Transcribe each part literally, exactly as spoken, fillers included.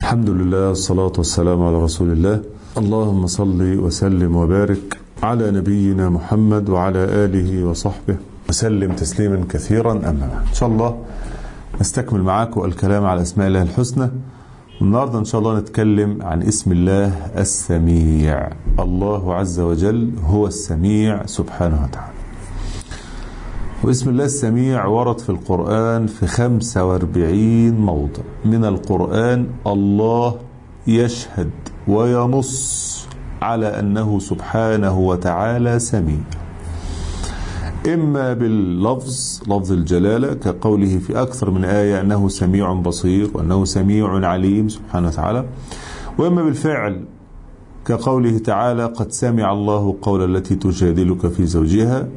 الحمد لله والصلاة والسلام على رسول الله. اللهم صل وسلم وبارك على نبينا محمد وعلى آله وصحبه وسلم تسليما كثيرا. أما بعد، إن شاء الله نستكمل معاكم الكلام على أسماء الله الحسنى. والنهاردة إن شاء الله نتكلم عن اسم الله السميع. الله عز وجل هو السميع سبحانه وتعالى. واسم الله السميع ورد في القرآن في خمسة واربعين موضع من القرآن. الله يشهد وينص على أنه سبحانه وتعالى سميع، إما باللفظ لفظ الجلالة كقوله في أكثر من آية أنه سميع بصير وأنه سميع عليم سبحانه وتعالى، وإما بالفعل كقوله تعالى قد سمع الله قول التي تجادلك في زوجها،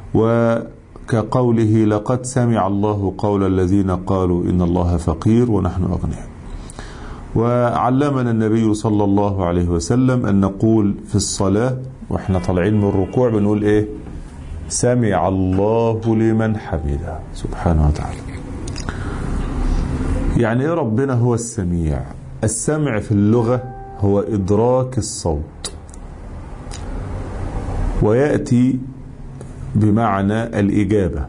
وكقوله لقد سمع الله قول الذين قالوا إن الله فقير ونحن أغنياء. وعلمنا النبي صلى الله عليه وسلم أن نقول في الصلاة وإحنا طالعين من الركوع بنقول إيه؟ سمع الله لمن حمده سبحانه وتعالى. يعني إيه ربنا هو السميع؟ السمع في اللغة هو إدراك الصوت، ويأتي بمعنى الإجابة،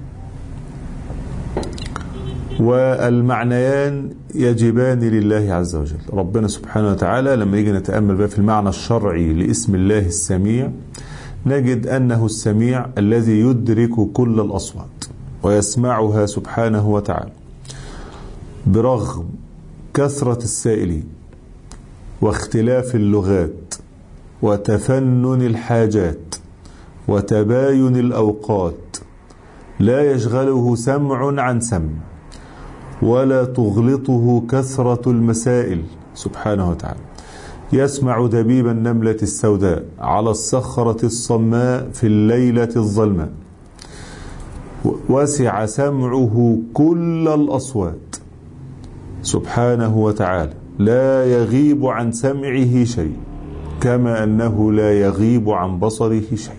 والمعنيان يجبان لله عز وجل. ربنا سبحانه وتعالى لما يجي نتأمل بقى في المعنى الشرعي لاسم الله السميع نجد أنه السميع الذي يدرك كل الأصوات ويسمعها سبحانه وتعالى، برغم كثرة السائلين واختلاف اللغات وتفنن الحاجات وتباين الأوقات. لا يشغله سمع عن سمع ولا تغلطه كثرة المسائل سبحانه وتعالى. يسمع دبيب النملة السوداء على الصخرة الصماء في الليلة الظلماء. وسع سمعه كل الأصوات سبحانه وتعالى، لا يغيب عن سمعه شيء، كما أنه لا يغيب عن بصره شيء.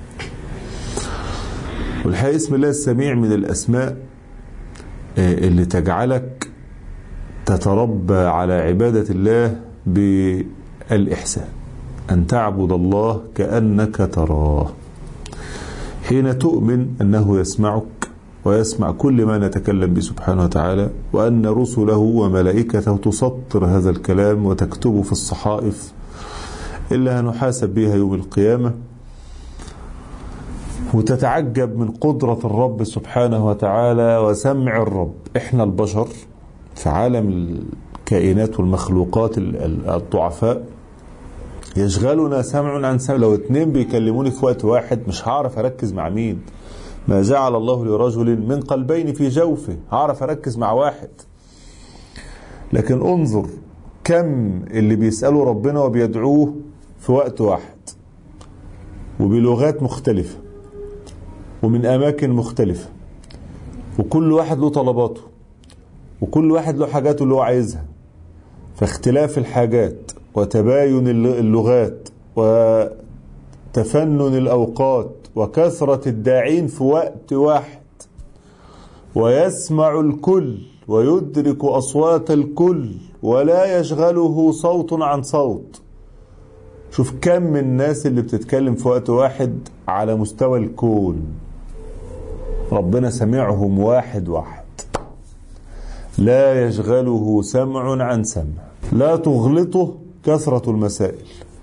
والحقيقة اسم الله السميع من الأسماء اللي تجعلك تتربى على عبادة الله بالإحسان، أن تعبد الله كأنك تراه، حين تؤمن أنه يسمعك ويسمع كل ما نتكلم به سبحانه وتعالى، وأن رسله وملائكته تسطر هذا الكلام وتكتبه في الصحائف اللي هنحاسب بها يوم القيامة، وتتعجب من قدرة الرب سبحانه وتعالى وسمع الرب. احنا البشر في عالم الكائنات والمخلوقات الضعفاء يشغلنا سمع عن سمع. لو اتنين بيكلموني في وقت واحد مش هعرف اركز مع مين. ما جعل الله لرجل من قلبين في جوفه، هعرف اركز مع واحد. لكن انظر كم اللي بيسألوا ربنا وبيدعوه في وقت واحد وبلغات مختلفة ومن أماكن مختلفة، وكل واحد له طلباته وكل واحد له حاجاته اللي هو عايزها. فاختلاف الحاجات وتباين اللغات وتفنن الأوقات وكثرة الداعين في وقت واحد، ويسمع الكل ويدرك أصوات الكل ولا يشغله صوت عن صوت. شوف كم من الناس اللي بتتكلم في وقت واحد على مستوى الكون، ربنا سمعهم واحد واحد، لا يشغله سمع عن سمع، لا تغلطه كثرة المسائل.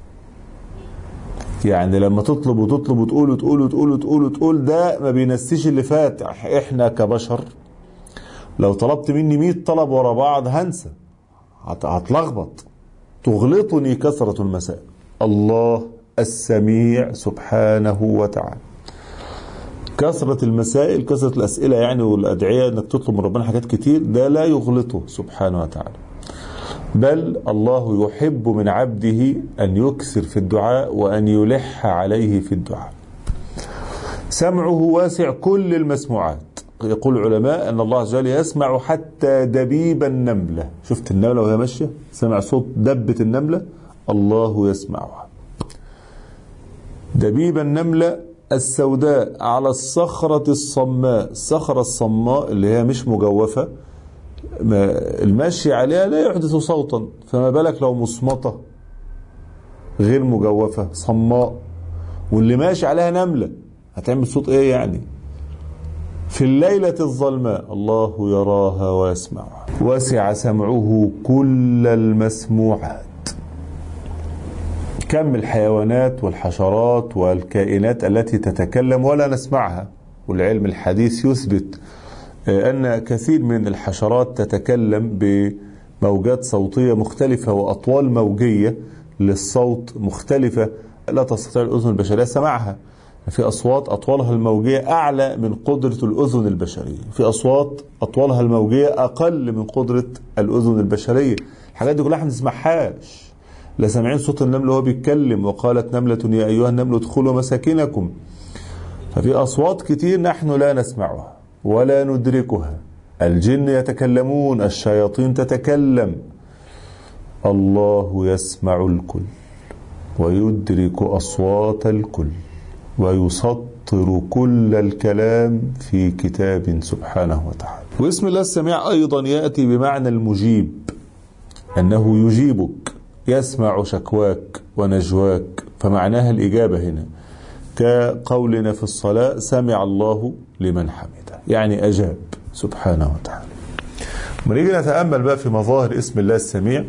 يعني لما تطلب وتطلب وتقول وتقول وتقول وتقول وتقول ده ما بينسيش اللي فات. احنا كبشر لو طلبت مني مئة طلب ورا بعض هنسى، هتلخبط، تغلطني كثرة المسائل. الله السميع سبحانه وتعالى، كثرة المسائل كثرة الأسئلة يعني والأدعية انك تطلب من ربنا حاجات كتير، ده لا يغلطه سبحانه وتعالى. بل الله يحب من عبده أن يكثر في الدعاء وأن يلح عليه في الدعاء. سمعه واسع كل المسموعات. يقول العلماء أن الله عز وجل يسمع حتى دبيب النملة. شفت النملة وهي ماشية سمع صوت دبة النملة، الله يسمعها. دبيب النملة السوداء على الصخرة الصماء. الصخرة الصماء اللي هي مش مجوفة المشي عليها لا يحدث صوتا، فما بالك لو مصمتة غير مجوفة صماء، واللي ماشي عليها نملة هتعمل صوت ايه يعني؟ في الليلة الظلماء الله يراها ويسمعها، وسع سمعه كل المسموعات. كم الحيوانات والحشرات والكائنات التي تتكلم ولا نسمعها، والعلم الحديث يثبت أن كثير من الحشرات تتكلم بموجات صوتية مختلفة وأطوال موجية للصوت مختلفة لا تستطيع الأذن البشرية سماعها. في أصوات أطوالها الموجية أعلى من قدرة الأذن البشرية، في أصوات أطوالها الموجية أقل من قدرة الأذن البشرية. الحاجات دي كلها احنا ما نسمعهاش، لا سامعين صوت النمل وهو بيتكلم وقالت نملة يا أيها النمل ادخلوا مساكنكم. ففي أصوات كتير نحن لا نسمعها ولا ندركها. الجن يتكلمون، الشياطين تتكلم، الله يسمع الكل ويدرك أصوات الكل ويسطر كل الكلام في كتاب سبحانه وتعالى. واسم الله السميع أيضا يأتي بمعنى المجيب، أنه يجيبك، يسمع شكواك ونجواك، فمعناها الإجابة هنا، كقولنا في الصلاة سمع الله لمن حمده، يعني أجاب سبحانه وتعالى. ونيجي نتأمل بقى في مظاهر اسم الله السميع.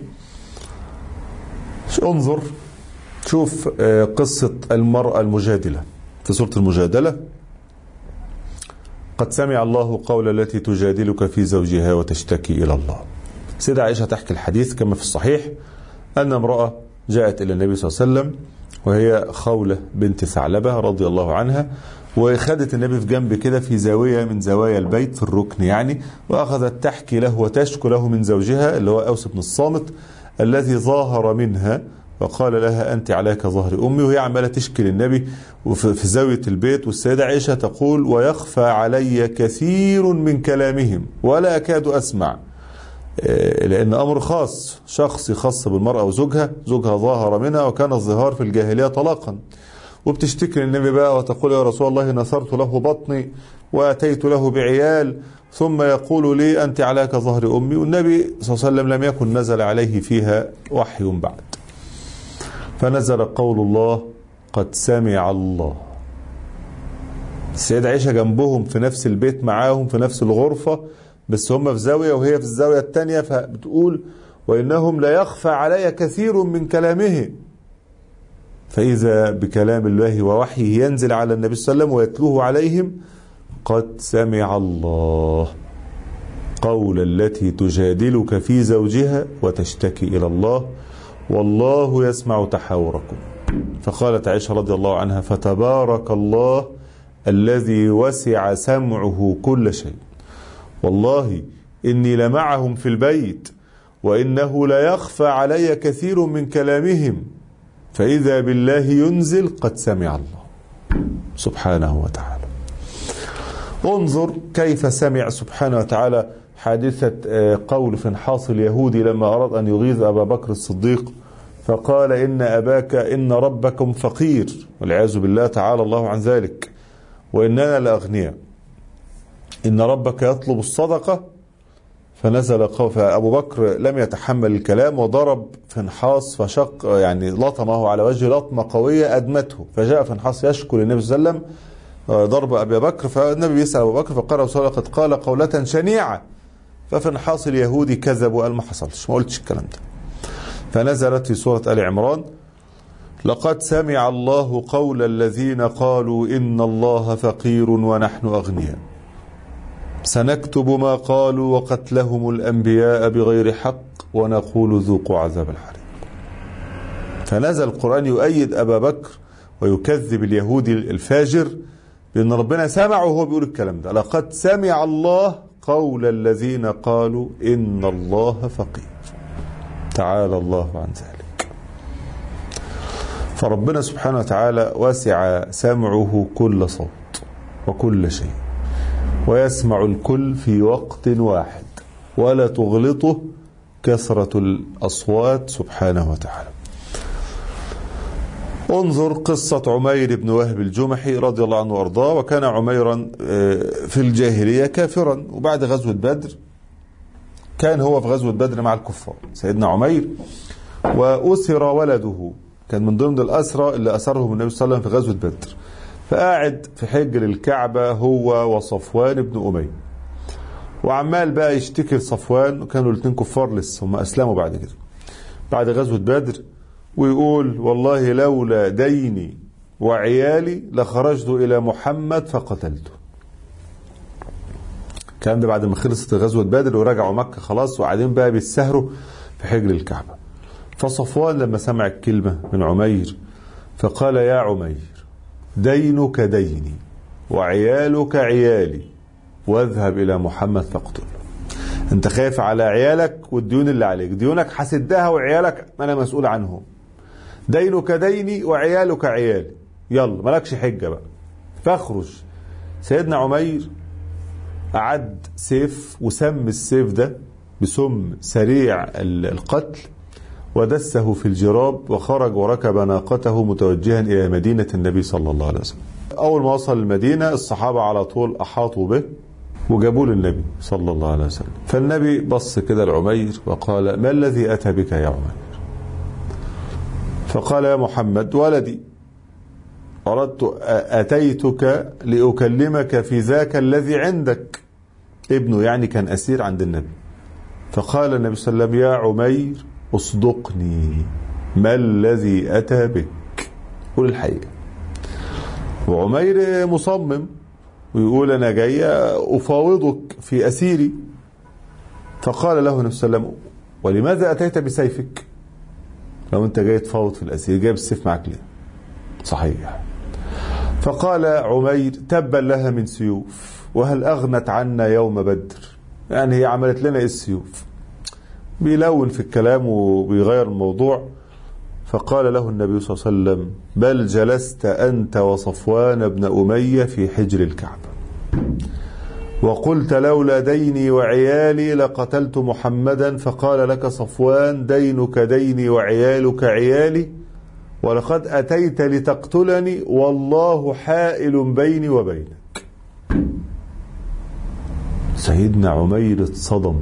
انظر شوف قصة المرأة المجادلة في سورة المجادلة، قد سمع الله قول التي تجادلك في زوجها وتشتكي إلى الله. سيدة عائشة تحكي الحديث كما في الصحيح أن امرأة جاءت إلى النبي صلى الله عليه وسلم وهي خولة بنت ثعلبة رضي الله عنها، وخدت النبي في جنب كده في زاوية من زوايا البيت في الركن يعني، وأخذت تحكي له وتشكو له من زوجها اللي هو أوس بن الصامت الذي ظاهر منها، وقال لها أنت عليك ظهر أمي، وهي عمالة تشكي للنبي في زاوية البيت. والسيدة عائشة تقول ويخفى علي كثير من كلامهم ولا أكاد أسمع، لأن أمر خاص شخصي خاص بالمرأة وزوجها، زوجها ظاهر منها وكان الظهار في الجاهلية طلاقا، وبتشتكي للنبي بقى وتقول يا رسول الله نثرت له بطني وأتيت له بعيال، ثم يقول لي أنت عليك ظهر أمي، والنبي صلى الله عليه وسلم لم يكن نزل عليه فيها وحي بعد. فنزل قول الله قد سمع الله. السيدة عائشة جنبهم في نفس البيت معاهم في نفس الغرفة، بس هم في زاوية وهي في الزاوية الثانية، فبتقول وإنهم لا يخفى علي كثير من كلامه، فإذا بكلام الله ووحيه ينزل على النبي صلى الله عليه وسلم ويتلوه عليهم قد سمع الله قول التي تجادلك في زوجها وتشتكي إلى الله والله يسمع تحاوركم. فقالت عائشة رضي الله عنها فتبارك الله الذي وسع سمعه كل شيء، والله إني لمعهم في البيت وإنه لا يخفى علي كثير من كلامهم، فإذا بالله ينزل قد سمع الله سبحانه وتعالى. انظر كيف سمع سبحانه وتعالى حادثة قول فنحاص اليهودي لما أراد أن يغيظ أبا بكر الصديق، فقال إن أباك إن ربكم فقير، والعياذ بالله تعالى الله عن ذلك، وإننا لأغنياء، إن ربك يطلب الصدقة. فنزل قول، فأبو بكر لم يتحمل الكلام وضرب فنحاص فشق يعني لطمه على وجه لطمة قوية أدمته، فجاء فنحاص يشكو للنبي صلى الله عليه وسلم ضرب أبي بكر، فالنبي يسأل أبو بكر فقال رسول الله قد قال قولة شنيعة، ففنحاص اليهودي كذب وقال ما حصلش، ما قلتش الكلام ده. فنزلت في سورة آل عمران لقد سمع الله قول الذين قالوا إن الله فقير ونحن أغنياء سنكتب ما قالوا وقتلهم الأنبياء بغير حق ونقول ذوقوا عذاب الحريق. فنزل القرآن يؤيد أبا بكر ويكذب اليهودي الفاجر بأن ربنا سمعه وهو بيقول الكلام ده، لقد سمع الله قول الذين قالوا إن الله فقير، تعالى الله عن ذلك. فربنا سبحانه وتعالى وسع سمعه كل صوت وكل شيء، ويسمع الكل في وقت واحد ولا تغلطه كثرة الأصوات سبحانه وتعالى. انظر قصة عمير بن وهب الجمحي رضي الله عنه وارضاه. وكان عميرا في الجاهلية كافرا، وبعد غزوة بدر كان هو في غزوة بدر مع الكفار سيدنا عمير، وأسر ولده، كان من ضمن الأسرى اللي أسرهم النبي صلى الله عليه وسلم في غزوة بدر. فقاعد في حجر الكعبة هو وصفوان بن أمية، وعمال بقى يشتكي لصفوان، وكانوا الاثنين كفار لسه، هم أسلموا بعد كده بعد غزوة بدر، ويقول والله لولا ديني وعيالي لخرجت إلى محمد فقتلته. كان ده بعد ما خلصت غزوة بدر ورجعوا مكة خلاص، وقاعدين بقى بيتسهروا في حجر الكعبة. فصفوان لما سمع الكلمة من عمير فقال يا عمير دينك ديني وعيالك عيالي، واذهب إلى محمد فاقتله. انت خايف على عيالك والديون اللي عليك، ديونك حسدها وعيالك أنا مسؤول عنهم. دينك ديني وعيالك عيالي، يلا مالكش حجة بقى، فاخرج. سيدنا عمير أعد سيف وسم السيف ده بسم سريع القتل، ودسه في الجراب، وخرج وركب ناقته متوجها إلى مدينة النبي صلى الله عليه وسلم. أول ما وصل المدينة الصحابة على طول أحاطوا به وجابوا للنبي صلى الله عليه وسلم. فالنبي بص كده لعمير وقال ما الذي أتى بك يا عمير؟ فقال يا محمد ولدي، أردت أتيتك لأكلمك في ذاك الذي عندك. ابنه يعني كان أسير عند النبي. فقال النبي صلى الله عليه وسلم يا عمير اصدقني، ما الذي أتى بك؟ قول الحقيقة. وعمير مصمم ويقول أنا جاي أفاوضك في أسيري. فقال له النبي صلى الله عليه وسلم ولماذا أتيت بسيفك؟ لو أنت جاي تفاوض في الأسير جايب السيف معك ليه؟ صحيح. فقال عمير تبا لها من سيوف، وهل أغنت عنا يوم بدر؟ يعني هي عملت لنا إيه السيوف؟ بيلون في الكلام وبيغير الموضوع. فقال له النبي صلى الله عليه وسلم بل جلست أنت وصفوان بن أمية في حجر الكعبة وقلت لولا ديني وعيالي لقتلت محمدا، فقال لك صفوان دينك ديني وعيالك عيالي، ولقد أتيت لتقتلني والله حائل بيني وبينك. سيدنا عمير اتصدم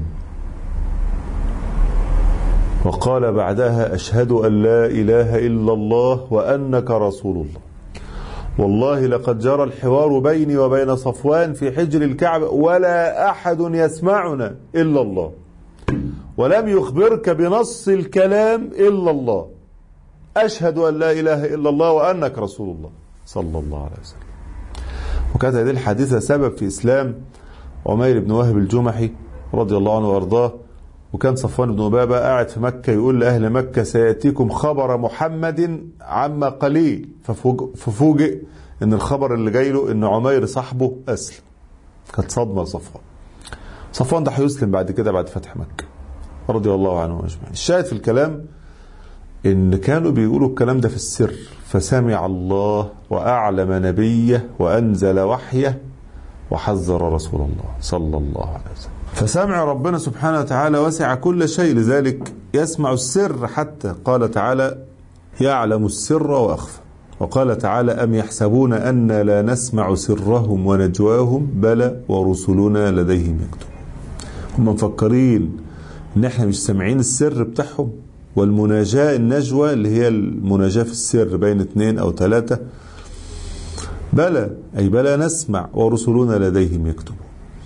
وقال بعدها أشهد أن لا إله إلا الله وأنك رسول الله. والله لقد جرى الحوار بيني وبين صفوان في حجر الكعبة ولا أحد يسمعنا إلا الله، ولم يخبرك بنص الكلام إلا الله. أشهد أن لا إله إلا الله وأنك رسول الله صلى الله عليه وسلم. وكانت هذه الحادثة سبب في إسلام عمير بن وهب الجمحي رضي الله عنه وأرضاه. وكان صفوان بن أبابة قاعد في مكة يقول لأهل مكة سيأتيكم خبر محمد عما قليل، ففوجئ ان الخبر اللي جاي له ان عمير صاحبه أسلم. كانت صدمة لصفوان. صفوان ده هيسلم بعد كده بعد فتح مكة رضي الله عنه أجمعين. الشاهد في الكلام ان كانوا بيقولوا الكلام ده في السر، فسمع الله وأعلم نبيه وأنزل وحيه وحذر رسول الله صلى الله عليه وسلم. فسمع ربنا سبحانه وتعالى وسع كل شيء، لذلك يسمع السر، حتى قال تعالى يعلم السر وأخفى. وقال تعالى أم يحسبون أن لا نسمع سرهم ونجواهم بلى ورسلنا لديهم يكتبون. هم مفكرين ان احنا مش سامعين السر بتاعهم، والمناجاة النجوى اللي هي المناجاة في السر بين اثنين أو ثلاثة، بلى أي بلى نسمع ورسلنا لديهم يكتبون.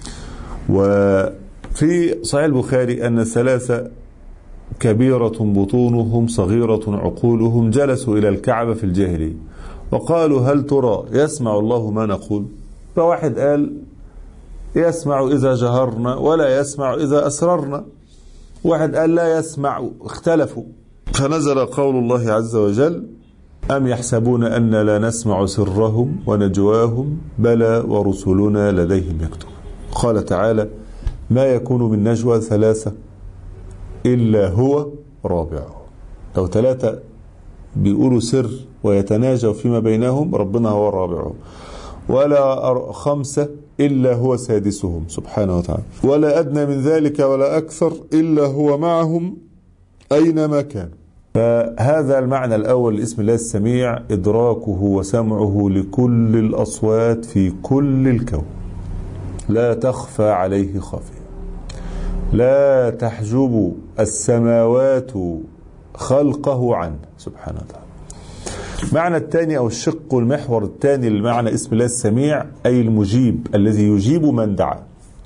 وفي صحيح البخاري أن ثلاثة كبيرة بطونهم صغيرة عقولهم جلسوا إلى الكعبة في الجاهلية وقالوا هل ترى يسمع الله ما نقول؟ فواحد قال يسمع إذا جهرنا ولا يسمع إذا أسررنا، واحد قال لا يسمع، اختلفوا. فنزل قول الله عز وجل أم يحسبون أن لا نسمع سرهم ونجواهم بلى ورسلنا لديهم يكتبون. قال تعالى ما يكون من نجوى ثلاثة إلا هو رابعهم. لو ثلاثة بيقولوا سر ويتناجوا فيما بينهم ربنا هو رابعهم، ولا خمسة إلا هو سادسهم سبحانه وتعالى، ولا أدنى من ذلك ولا أكثر إلا هو معهم أينما كان. فهذا المعنى الأول لاسم الله السميع، إدراكه وسمعه لكل الأصوات في كل الكون لا تخفى عليه خافية. لا تحجب السماوات خلقه عنه سبحانه وتعالى. معنى الثاني أو الشق والمحور الثاني لمعنى اسم الله السميع أي المجيب الذي يجيب من دعا.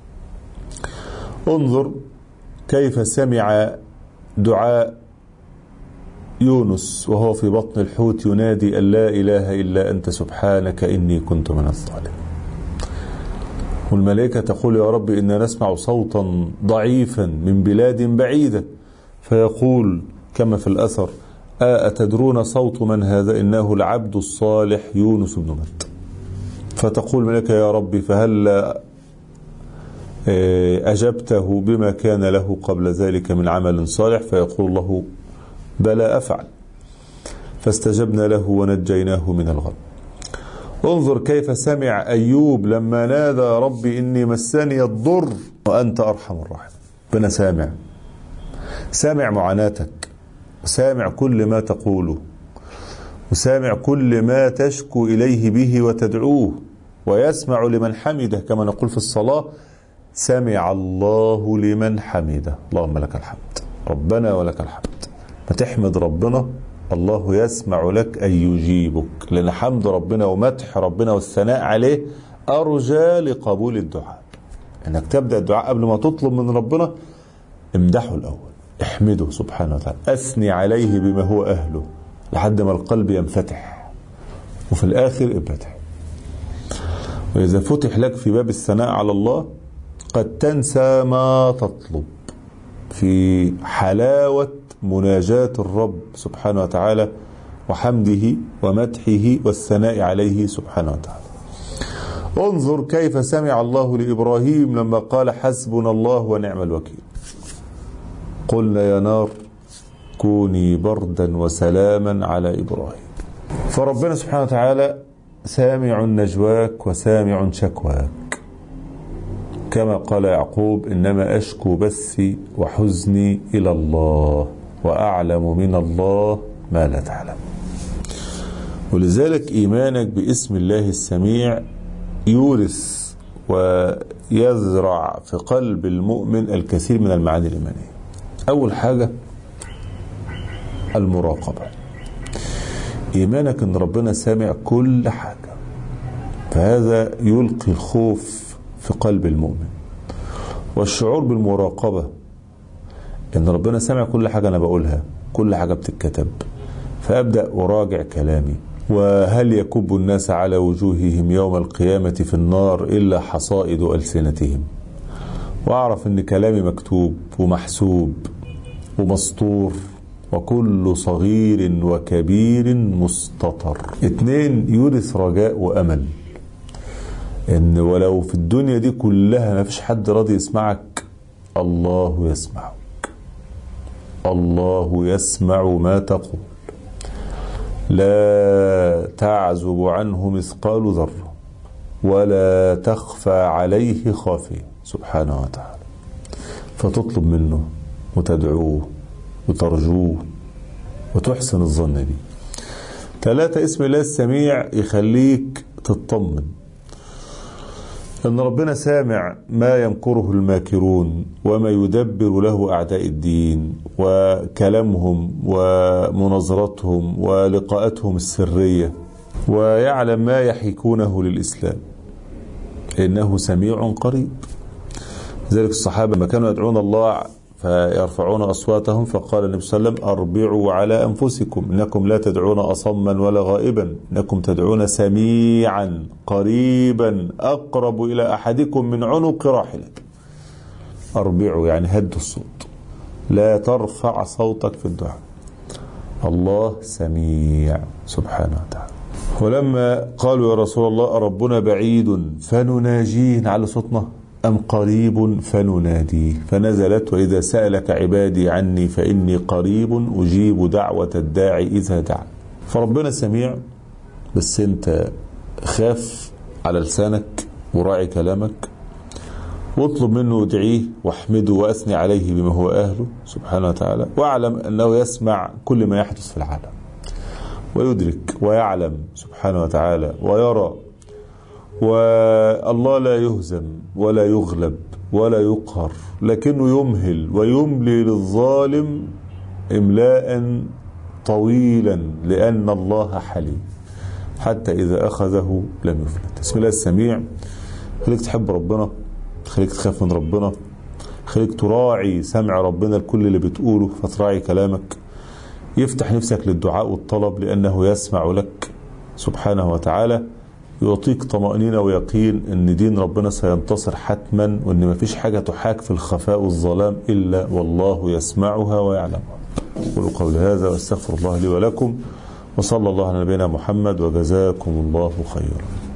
انظر كيف سمع دعاء يونس وهو في بطن الحوت ينادي أن لا إله إلا أنت سبحانك إني كنت من الظالمين. والملائكة تقول يا رب إنا نسمع صوتا ضعيفا من بلاد بعيدة، فيقول كما في الأثر أتدرون صوت من هذا؟ إنه العبد الصالح يونس بن متى. فتقول الملائكة يا رب فهل أجبته بما كان له قبل ذلك من عمل صالح؟ فيقول الله بلى أفعل، فاستجبنا له ونجيناه من الغم. انظر كيف سمع أيوب لما نادى ربي إني مسني الضر وأنت أرحم الراحمين. ربنا سامع، سامع معاناتك، سامع كل ما تقوله، وسامع كل ما تشكو إليه به وتدعوه، ويسمع لمن حمده كما نقول في الصلاة سمع الله لمن حمده. اللهم لك الحمد ربنا ولك الحمد. فتحمد ربنا الله يسمع لك أن يجيبك، لأن حمد ربنا ومدح ربنا والثناء عليه أرجى لقبول الدعاء. أنك تبدأ الدعاء قبل ما تطلب من ربنا امدحه الأول، احمده سبحانه وتعالى، أثني عليه بما هو أهله لحد ما القلب ينفتح، وفي الآخر ابتح. وإذا فتح لك في باب الثناء على الله قد تنسى ما تطلب في حلاوة مناجاة الرب سبحانه وتعالى وحمده ومدحه والثناء عليه سبحانه وتعالى. انظر كيف سمع الله لإبراهيم لما قال حسبنا الله ونعم الوكيل. قلنا يا نار كوني بردا وسلاما على إبراهيم. فربنا سبحانه وتعالى سامع نجواك وسامع شكواك، كما قال يعقوب إنما أشكو بثي وحزني إلى الله وأعلم من الله ما لا تعلم. ولذلك إيمانك باسم الله السميع يورث ويزرع في قلب المؤمن الكثير من المعاني الإيمانية. أول حاجة المراقبة، إيمانك أن ربنا سامع كل حاجة، فهذا يلقي الخوف في قلب المؤمن. والشعور بالمراقبة ان ربنا سامع كل حاجة انا بقولها، كل حاجة بتتكتب، فابدأ اراجع كلامي. وهل يكب الناس على وجوههم يوم القيامة في النار الا حصائد ألسنتهم، واعرف ان كلامي مكتوب ومحسوب ومسطور، وكل صغير وكبير مستطر. اتنين يورث رجاء وامل، ان ولو في الدنيا دي كلها ما فيش حد راضي يسمعك، الله يسمعك، الله يسمع ما تقول، لا تعزب عنه مثقال ذرة ولا تخفى عليه خافية سبحانه وتعالى. فتطلب منه وتدعوه وترجوه وتحسن الظن به. ثلاثة اسم الله السميع يخليك تطمن أن ربنا سامع ما يمكره الماكرون وما يدبر له أعداء الدين وكلامهم ومناظرتهم ولقاءاتهم السرية، ويعلم ما يحيكونه للإسلام، إنه سميع قريب. ذلك الصحابة ما كانوا يدعون الله فيرفعون أصواتهم، فقال النبي صلى الله عليه وسلم أربعوا على أنفسكم إنكم لا تدعون أصما ولا غائبا، إنكم تدعون سميعا قريبا أقرب إلى أحدكم من عنق راحلة. أربعوا يعني هدوا الصوت، لا ترفع صوتك في الدعاء، الله سميع سبحانه وتعالى. ولما قالوا يا رسول الله ربنا بعيد فنناجيه على صوتنا أم قريب فنناديه، فنزلت وإذا سألك عبادي عني فإني قريب أجيب دعوة الداعي إذا دعا. فربنا سميع، بس أنت خاف على لسانك وراعي كلامك، واطلب منه وادعيه واحمده وأثني عليه بما هو أهله سبحانه وتعالى، واعلم أنه يسمع كل ما يحدث في العالم ويدرك ويعلم سبحانه وتعالى ويرى. والله لا يهزم ولا يغلب ولا يقهر، لكنه يمهل ويملي للظالم إملاء طويلا لأن الله حليم حتى إذا أخذه لم يفلت. بسم الله السميع. خليك تحب ربنا، خليك تخاف من ربنا، خليك تراعي سمع ربنا لكل اللي بتقوله فتراعي كلامك. يفتح نفسك للدعاء والطلب لأنه يسمع لك سبحانه وتعالى، يعطيك طمأنينة ويقين أن دين ربنا سينتصر حتما، وأن ما فيش حاجة تحاك في الخفاء والظلام إلا والله يسمعها ويعلمها. قولوا قولي هذا واستغفر الله لي ولكم، وصلى الله على نبينا محمد، وجزاكم الله خيرا.